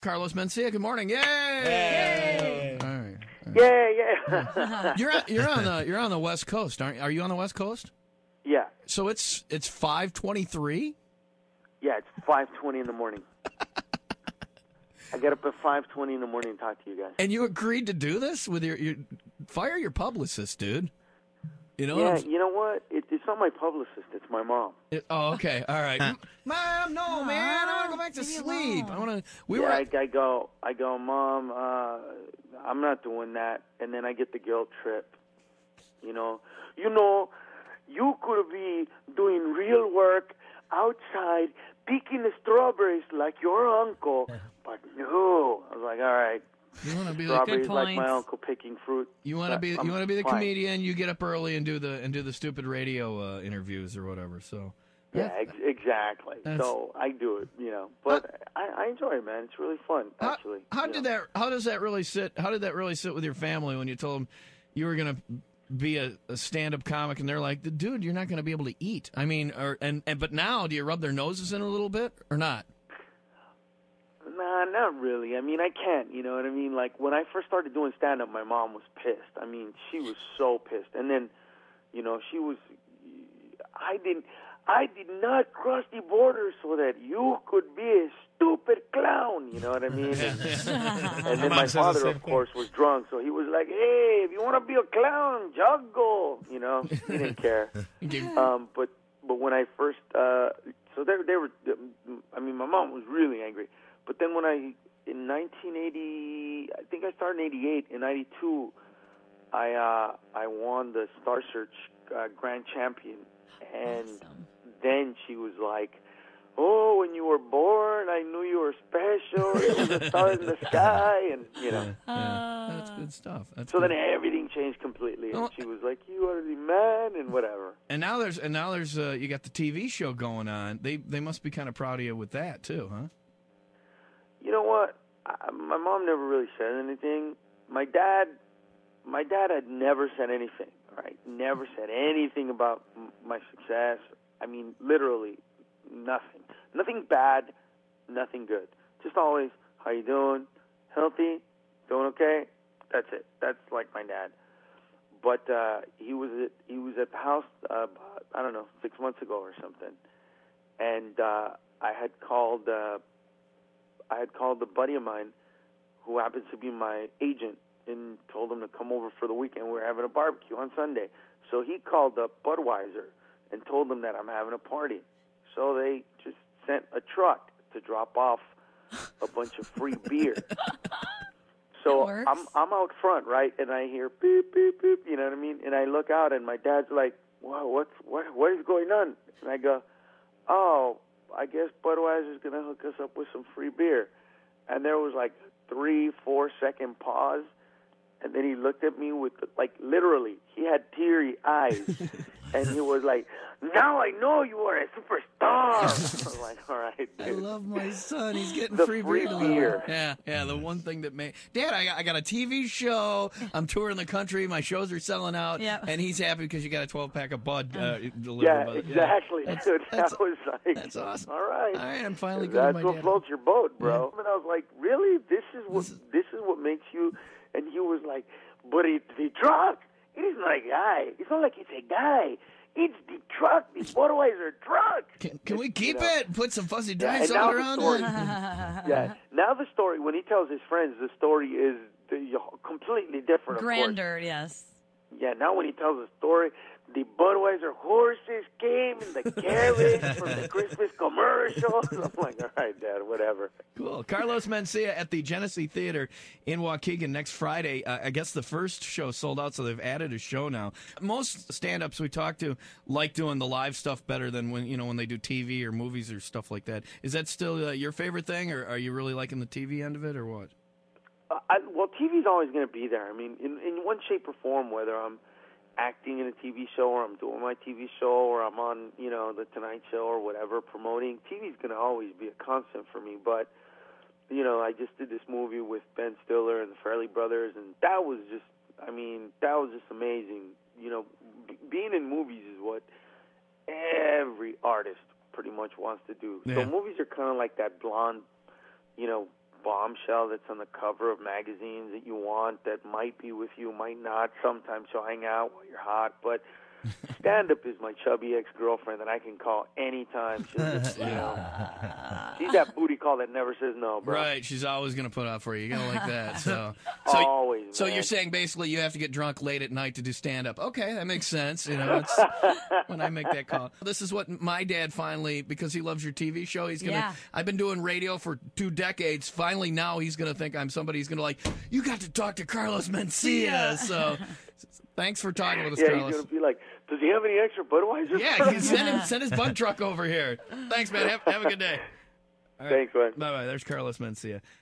Carlos Mencia, good morning. Yay! All right. Yeah. You're on the West Coast, aren't you? Are you on the West Coast? Yeah. So it's 5:23? Yeah, it's 5:20 in the morning. I get up at 5:20 in the morning and talk to you guys. And you agreed to do this with your fire your publicist, dude. You know? Yeah, you know what? It's not my publicist. It's my mom. Okay. All right. Mom, no, man. I want to go back to sleep. I want to. I go, Mom. I'm not doing that. And then I get the guilt trip. You know, you could be doing real work outside, picking the strawberries like your uncle. But no, I was like, all right. You want to be strawberries like my uncle picking fruit. You want to be the fine. comedian. You get up early and do the stupid radio interviews or whatever. So yeah, exactly. So I do it, But I enjoy it, man. It's really fun, actually. How did that really sit with your family when you told them you were going to be a stand-up comic, and they're like, dude, you're not going to be able to eat. I mean, but now, do you rub their noses in a little bit or not? Nah, not really. I mean, I can't, you know what I mean? Like, when I first started doing stand-up, my mom was pissed. I mean, she was so pissed. And then, she was, I did not cross the border so that you could be a stupid clown, you know what I mean? And then my father, of course, was drunk, so he was like, hey, if you want to be a clown, just go, He didn't care. But when I first, so they were, I mean, my mom was really angry. But then in 1980, I think I started in 88, in 92, I won the Star Search Grand Champion. And then she was like, oh, when you were born, I knew you were special. There was a star in the sky, and, Yeah, that's good stuff. Then everything changed completely, and she was like, you are the man, and whatever. And now there's you got the TV show going on. They must be kind of proud of you with that, too, huh? You know what? My mom never really said anything. My dad had never said anything, right? Never said anything about my success. I mean, literally nothing. Nothing bad, nothing good. Just always, how you doing? Healthy? Doing okay? That's it. That's like my dad. But he was at the house about, I don't know, 6 months ago or something, and I had called a buddy of mine who happens to be my agent and told him to come over for the weekend. We were having a barbecue on Sunday. So he called up Budweiser and told them that I'm having a party. So they just sent a truck to drop off a bunch of free beer. So I'm out front, right? And I hear beep, beep, beep, you know what I mean? And I look out and my dad's like, wow, what is going on? And I go, oh, I guess Budweiser's going to hook us up with some free beer. And there was like 3-4 second pause. And then he looked at me with, literally, he had teary eyes. And he was like, now I know you are a superstar. I was like, all right, dude. I love my son. He's getting the free beer. Yeah, the one thing that made... Dad, I got a TV show. I'm touring the country. My shows are selling out. Yep. And he's happy because you got a 12-pack of Bud delivered. Yeah, exactly, dude. That was like... That's awesome. All right. I'm finally going to my dad. That's what floats your boat, bro. Yeah. And I was like, really? This is what makes you... And he was like, but it's the truck. It is not a guy. It's not like it's a guy. It's the truck, the Budweiser truck. Can we keep it? Put some fuzzy dice all around it? Yeah. Now the story, when he tells his friends, the story is completely different. Grander, yes. Yeah, now when he tells the story, the Budweiser horses came in the carriage from the Christmas commercials. I'm like, all right, Dad, whatever. Cool. Carlos Mencia at the Genesee Theater in Waukegan next Friday. I guess the first show sold out, so they've added a show now. Most stand-ups we talk to like doing the live stuff better than when they do TV or movies or stuff like that. Is that still your favorite thing, or are you really liking the TV end of it, or what? Well, TV's always going to be there. I mean, in one shape or form, whether I'm acting in a TV show or I'm doing my TV show or I'm on, the Tonight Show or whatever, promoting, TV's going to always be a constant for me. But, I just did this movie with Ben Stiller and the Farrelly Brothers, and that was just amazing. Being in movies is what every artist pretty much wants to do. Yeah. So movies are kind of like that blonde, bombshell that's on the cover of magazines that you want, that might be with you, might not. Sometimes she'll hang out while you're hot, but stand-up is my chubby ex-girlfriend that I can call anytime. She's that booty call that never says no, bro. Right, she's always going to put up for you. You're going to like that. So always, So man. you're saying basically you have to get drunk late at night to do stand-up. Okay, that makes sense. You know, it's when I make that call. This is what my dad finally, because he loves your TV show, he's going to, I've been doing radio for 2 decades. Finally now he's going to think I'm somebody who's going to like, you got to talk to Carlos Mencia. So thanks for talking with us, Carlos. He's going to be like, does he have any extra Budweiser? Yeah, send his bug truck over here. Thanks, man. Have a good day. Right. Thanks, man. Bye-bye. There's Carlos Mencia.